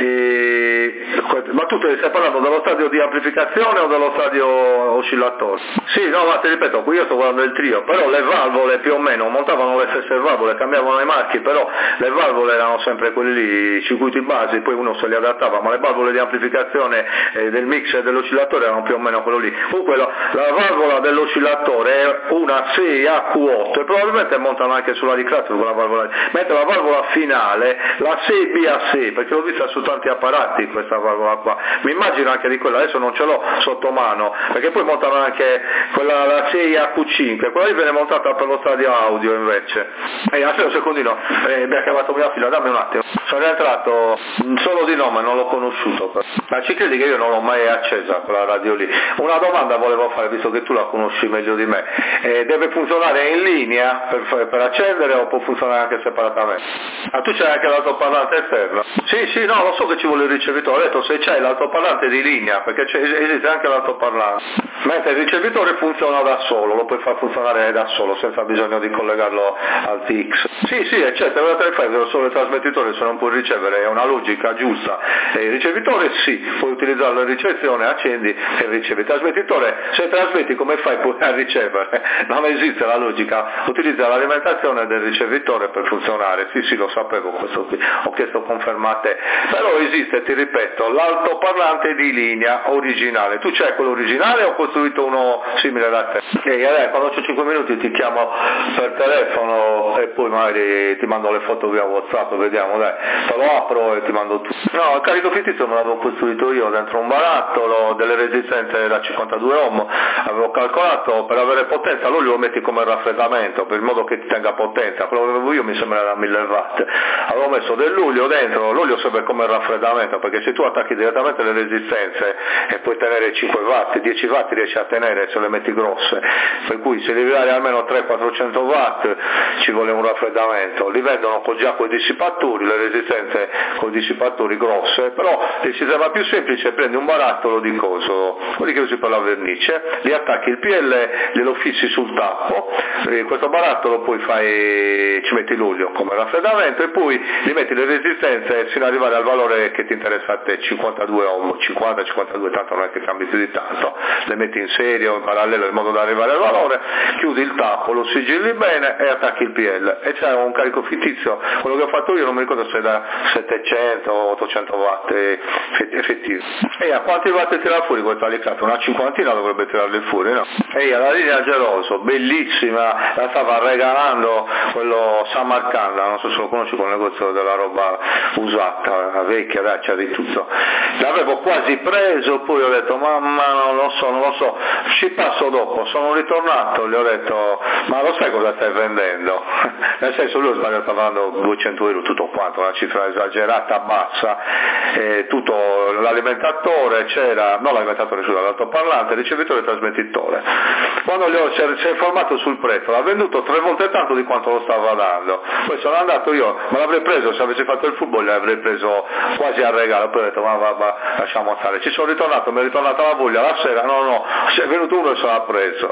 ma tu stai parlando dello stadio di amplificazione o dello stadio oscillatore? Sì, no, ma ti ripeto, qui io sto guardando il trio, però le valvole più o meno montavano le stesse valvole, cambiavano i marchi, però le valvole erano sempre quelli lì, circuiti basi, poi uno se li adattava, ma le valvole di amplificazione del mix e dell'oscillatore erano più o meno quello lì. Comunque la valvola dell'oscillatore è una 6AQ8 e probabilmente montano anche sulla di classico quella valvola, mentre la valvola finale, la 6BA6, perché l'ho vista su tanti apparati questa valvola qua, mi immagino anche di quella, adesso non ce l'ho sotto mano, perché poi montano anche quella, la 6AQ5, quella lì viene montata per lo stadio audio invece. Aspetta un secondino, mi ha chiamato mia figlia, dammi un attimo, sono entrato solo di nome, non l'ho conosciuto, ma ci credi che io non l'ho mai accesa quella radio lì? Una domanda volevo fare, visto che tu la conosci meglio di me, deve funzionare in linea per accendere o può funzionare anche separatamente? Ah, tu c'hai anche l'altoparlante esterno? Sì, no, lo so che ci vuole il ricevitore, ho detto se c'hai l'altoparlante di linea, perché esiste anche l'altoparlante, mentre il ricevitore funziona da solo, lo puoi far funzionare da solo senza bisogno di collegarlo al TX. Sì, eccetera, solo il trasmettitore se non puoi ricevere, è una logica giusta. Il ricevitore sì, puoi utilizzarlo in ricezione, accendi e ricevi. Il trasmettitore, se trasmetti come fai poi a ricevere? Non esiste la logica, utilizza l'alimentazione del ricevitore per funzionare. Sì, lo sapevo questo qui, ho chiesto confermate, però esiste, ti ripeto, l'altoparlante di linea originale. Tu c'hai quello originale o ho costruito uno simile da te? Quando ho 5 minuti ti chiamo per telefono e poi magari ti mando le foto via WhatsApp, vediamo, dai, te lo apro e ti mando tutto. No, il carico fittizio me l'avevo costruito io dentro un barattolo, delle resistenze da 52 ohm, avevo calcolato per avere potenza, l'olio lo metti come raffreddamento, per il modo che ti tenga potenza, quello che avevo io mi sembra da 1000 watt, avevo messo dell'olio dentro, l'olio serve come raffreddamento, perché se tu attacchi direttamente le resistenze e puoi tenere 5 watt, 10 watt riesci a tenere se le metti grosse, per cui se devi dare almeno 300-400 watt ci vuole un raffreddamento, li vendono già con i dissipatori, le resistenze con i dissipatori grosse, però il sistema più semplice è prendi un barattolo di coso, quelli che usi per la vernice, li attacchi il PL, glielo fissi sul tappo, questo barattolo poi ci metti l'olio come raffreddamento e poi gli metti le resistenze fino ad arrivare al valore che ti interessa a te, 52 ohm, 50-52, tanto non è che cambi più di tanto, le metti in serie o in parallelo in modo da arrivare al valore, chiudi il tappo, lo sigilli bene e attacchi il PL e c'è un carico fittizio, quello che ho fatto io non mi ricordo se è da 700 o 800 watt effettivo. E a quanti watt tira fuori questo alicato? Una cinquantina dovrebbe tirarli fuori, no? E la linea Geloso, bellissima, la stava regalando quello Samarcanda, non so se lo conosci, quel negozio della roba usata, vecchia, dai, c'è di tutto. L'avevo quasi preso, poi ho detto mamma non lo so, ci passo dopo, sono ritornato, gli ho detto ma lo sai cosa stai vendendo? Nel senso lui stava pagando 200 euro tutto quanto, una cifra esagerata, bassa, tutto l'alimentatore c'era, non l'alimentatore scusa, l'altoparlante, il ricevitore e il trasmettitore. Quando si è informato sul prezzo, l'ha venduto 3 volte tanto di quanto lo stava dando, poi sono andato io, me l'avrei preso, se avessi fatto il football l'avrei preso quasi a regalo, poi ho detto ma lasciamo stare, ci sono ritornato, mi è ritornata la voglia, la sera no, è venuto uno e se l'ha preso.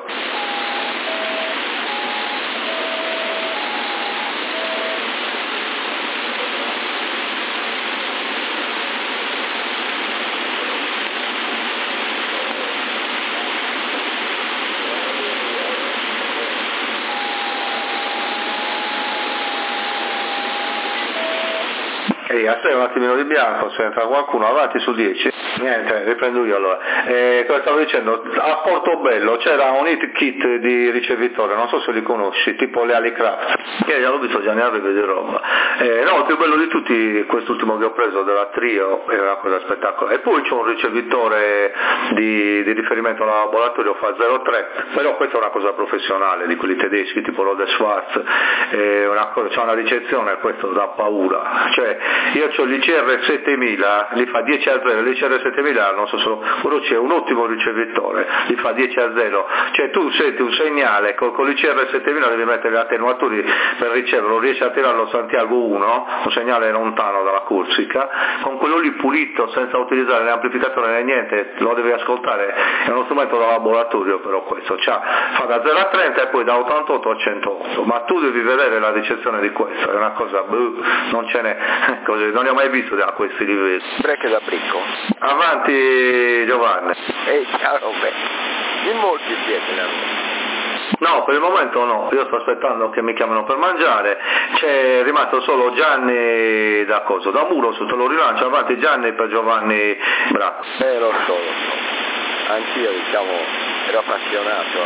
A te un attimino di bianco, se entra qualcuno avanti su 10. Niente, riprendo io allora. Cosa stavo dicendo? A Portobello c'era un hit kit di ricevitore, non so se li conosci, tipo le Alicraft, che l'ho visto già ne arriva di roba. No, il più bello di tutti, quest'ultimo che ho preso della Trio, è una cosa spettacolare. E poi c'è un ricevitore di riferimento al laboratorio, fa 03, però questa è una cosa professionale, di quelli tedeschi, tipo Rode Schwarz, c'è una ricezione, questo dà paura. Cioè, io ho l'ICR 7000, li fa 10 a 0, l'ICR 7000 non so solo, però c'è un ottimo ricevitore, li fa 10 a 0, cioè tu senti un segnale con l'ICR 7000 devi mettere gli attenuatori per riceverlo, riesci a tirarlo Santiago 1, un segnale lontano dalla Corsica, con quello lì pulito senza utilizzare né amplificatore né niente, lo devi ascoltare, è uno strumento da laboratorio però questo, fa da 0 a 30 e poi da 88 a 108, ma tu devi vedere la ricezione di questo, è una cosa, non ce n'è, così, non ne ho mai visto a questi livelli. Break da Bricco. Avanti Giovanni. Ciao, in molti siete da me. No, per il momento no, io sto aspettando che mi chiamino per mangiare, c'è rimasto solo Gianni da Muro, se te lo rilancio, avanti Gianni per Giovanni Bracco. Lo so. Anch'io ero appassionato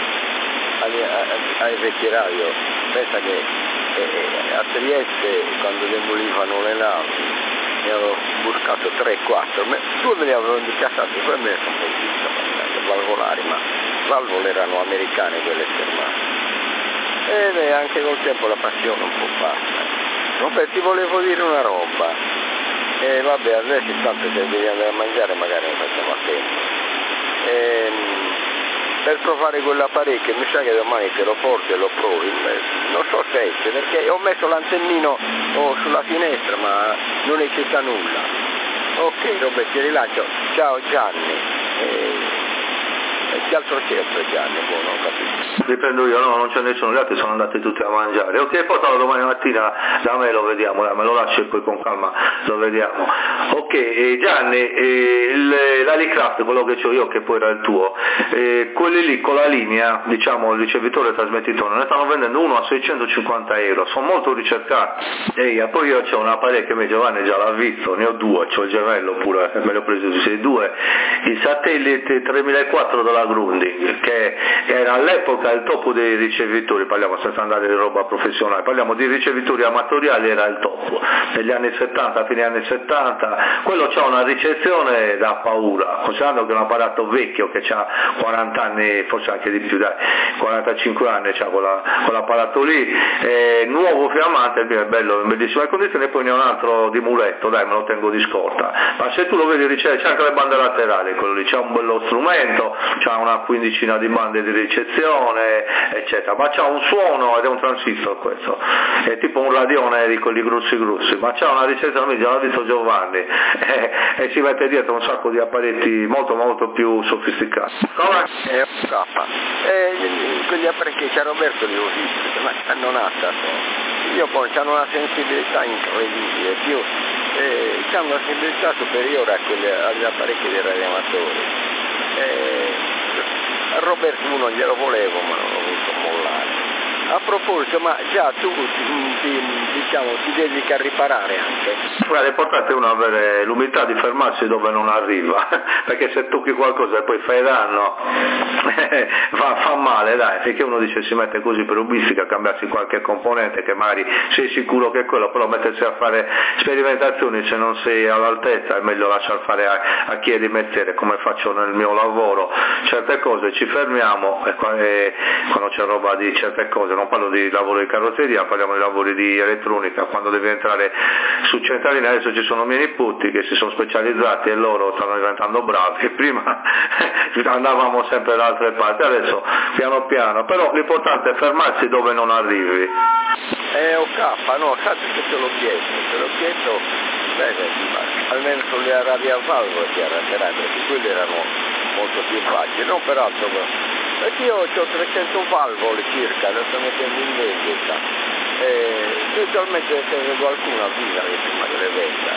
ai vecchi radio, pensa che a Trieste quando demolivano le navi ne avevo buscato 3-4, 2 me ne avevo indicatate, poi me ne sono visto valvolari, ma valvole erano americane quelle fermate. E anche col tempo la passione un po' passa. Roberto, ti volevo dire una roba, vabbè adesso tanto se devi andare a mangiare magari ne facciamo a tempo. Per provare quell'apparecchio mi sa che domani te lo porto e lo provi, non so se esce perché ho messo l'antennino sulla finestra ma non esce nulla. Ok Roberto, ti rilancio, ciao Gianni. Che altro c'è per Gianni? Non capisco. Riprendo io, no, non c'è nessuno, gli altri sono andati tutti a mangiare. Ok, portalo domani mattina da me, lo vediamo, me lo lascio e poi con calma lo vediamo. Ok, Gianni, l'Alicraft, quello che ho io, che poi era il tuo, quelli lì con la linea, diciamo il ricevitore e trasmettitore, ne stanno vendendo uno a 650 euro, sono molto ricercati. Poi io c'ho un apparecchio che Giovanni già l'ha visto, ne ho 2, c'ho il gemello pure, me l'ho preso tutti 2, il satellite 3004 della Grundig, che era all'epoca il top dei ricevitori, parliamo senza andare di roba professionale, parliamo di ricevitori amatoriali, era il top negli anni 70, fine anni 70, quello c'ha una ricezione da paura, considerando che è un apparato vecchio che ha 40 anni, forse anche di più, dai, 45 anni c'ha quell'apparato lì, nuovo fiammante, è bello, in bellissime condizioni, e poi ne ho un altro di muletto, dai, me lo tengo di scorta, ma se tu lo vedi c'è anche le bande laterali, quello lì c'ha un bello strumento, c'ha una quindicina di bande di ricezione, eccetera, ma c'ha un suono ed è un transistor questo, è tipo un radione di quelli grossi, ma c'ha una ricezione, già l'ha visto Giovanni, e ci mette dietro un sacco di apparecchi molto più sofisticati. Come? Quegli apparecchi che Roberto li ho visti, ma non ha stato, io poi hanno una sensibilità incredibile, hanno una sensibilità superiore agli apparecchi dei radioamatori. A Roberto non glielo volevo, ma non l'ho voluto mollare. A proposito, ma già tu ti dedichi a riparare anche? Guarda, l'importante è uno avere l'umiltà di fermarsi dove non arriva, perché se tocchi qualcosa e poi fai danno, fa male, dai, finché uno dice si mette così per ubbistica a cambiarsi qualche componente che magari sei sicuro che è quello, però mettersi a fare sperimentazioni se non sei all'altezza è meglio lasciar fare a chi è di mestiere, come faccio nel mio lavoro. Certe cose ci fermiamo e quando c'è roba di certe cose, non parlo di lavoro di carrozzeria, parliamo di lavori di elettronica, quando devi entrare su centraline. Adesso ci sono miei nipoti che si sono specializzati e loro stanno diventando bravi, e prima andavamo sempre da altre parti, adesso piano piano, però l'importante è fermarsi dove non arrivi. No, sappi che te l'ho chiesto, almeno sulle radio a valvole ti arrangerai, perché quelle erano molto più facili, non peraltro, perché io ho 300 valvole circa, le sto mettendo in vendita, eventualmente se qualcuno avvisa che prima che le venda,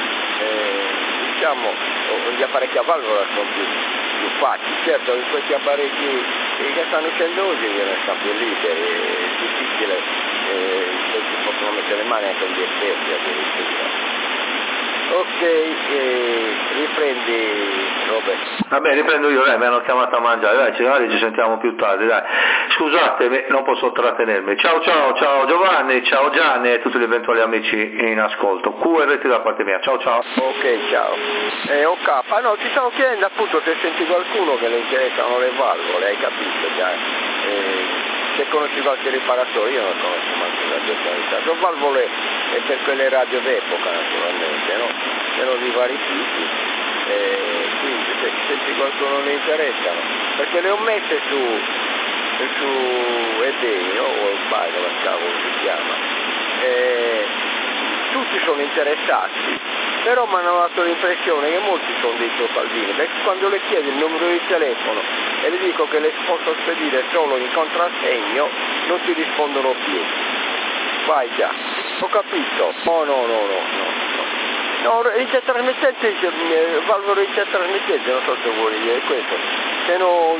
gli apparecchi a valvola sono più facili, certo che questi apparecchi che stanno uscendo oggi viene sempre liberi, è difficile, si possono mettere le mani anche agli esperti addirittura. Ok, riprendi Roberto. Vabbè, riprendo io, mi hanno chiamato a mangiare, dai, ci sentiamo più tardi, dai. Scusatemi, non posso trattenermi. Ciao Giovanni, ciao Gianni e tutti gli eventuali amici in ascolto. QRT da parte mia, ciao. Ok, ciao. Ok, no, ti stavo chiedendo appunto se senti qualcuno che le interessano le valvole, hai capito già? Se conosci qualche riparatore, io non conosco manco la personalità. Sono valvole e per quelle radio d'epoca naturalmente, no? Sono di vari tipi. Quindi se senti qualcuno ne interessano, perché le ho messe su eBay, no? O Buy, come cavolo si chiama, tutti sono interessati, però mi hanno dato l'impressione che molti sono dei trofaldini, perché quando le chiedo il numero di telefono e le dico che le posso spedire solo in contrassegno, non ti rispondono più. Vai già, ho capito. No, intertrasmittente, valvole intertrasmittente, non so se vuoi dire questo, se no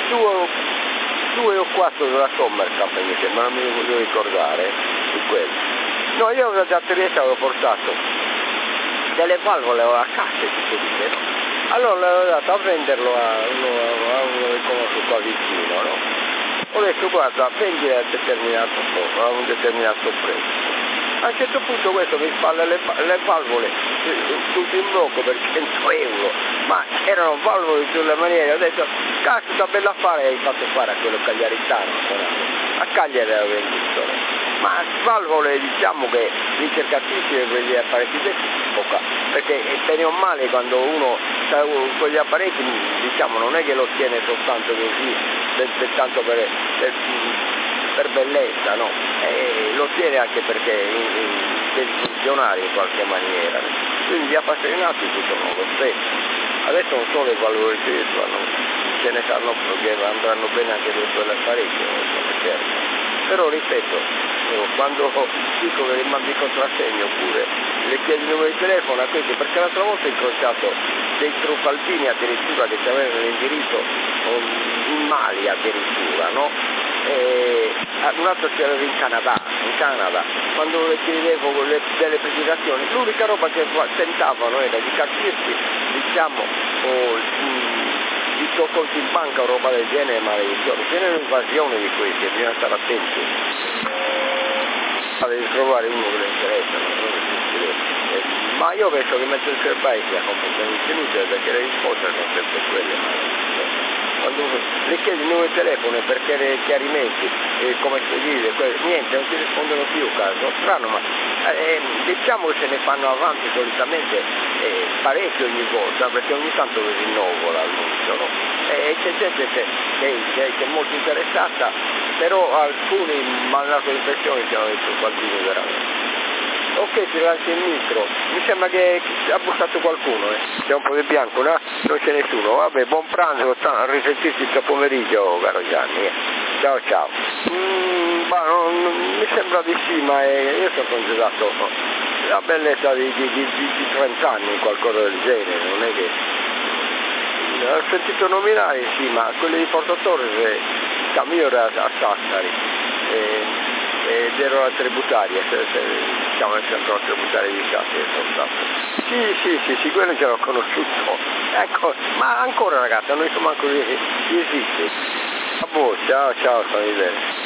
2 o 4 della Sommercamp mi sembra, non mi voglio ricordare di quello. No, io da Trieste avevo portato delle valvole a casse, si dice, no? Allora l'avevo dato a venderlo a uno che conosco qua vicino, no? Ho detto guarda, vendi a un determinato prezzo. A un certo punto questo mi spalla le valvole tutte in blocco per 100 euro, ma erano valvole sulle maniere. Ho detto, cazzo, bella affare hai fatto fare a quello cagliaritano, a Cagliari era venduto, ma valvole diciamo che ricercatissime per gli apparecchi d'epoca, perché bene o male quando uno sta con gli apparecchi diciamo non è che lo tiene soltanto così, tanto per bellezza, no? Lo tiene anche perché deve funzionare in qualche maniera, quindi gli appassionati sono lo stesso. Adesso non solo le valori ce ne sanno che andranno bene anche per quell'apparecchio, certo. Però ripeto, quando dico che li mandi in contrassegno oppure le chiedi il numero di telefono a questi, perché l'altra volta ho incrociato dei trufaldini addirittura che avevano l'indirizzo in Mali addirittura, no? Un altro c'era in Canada, quando le chiedevo delle precisazioni, l'unica roba che tentavano era di capirsi, diciamo, il tuo conto in banca o roba del genere, maledizione, ce n'è un'invasione di questi, bisogna stare attenti. Devi trovare uno che le interessa, non è difficile. Ma io penso che mezzo il serbaio sia completamente inutile perché le risposte sono sempre quelle. Quando le chiedi il numero di telefono per chiedere chiarimenti, come spedire, niente, non ti rispondono più, caso strano, ma diciamo che se ne fanno avanti solitamente parecchio ogni volta, perché ogni tanto lo rinnovo l'annuncio, no? C'è gente che è molto interessata, però alcuni mi hanno dato l'impressione che siano dei truffaldini veramente. Ok, ti lanci il micro, mi sembra che ha bussato qualcuno, c'è un po' di bianco, no? Non c'è nessuno, vabbè, buon pranzo, a risentirci il pomeriggio, caro Gianni, ciao. Mi sembra di sì, ma io sono considerato la bellezza di 30 anni, qualcosa del genere, non è che... Ho sentito nominare, sì, ma quelli di Porto Torres, io ero a Sassari, ed ero a Tributaria, siamo nel centro tributario di Sassari, sono stato. Sì, quello ce l'ho conosciuto. Ecco, ma ancora ragazzi, non so manco di esiste. Ciao, sono bene.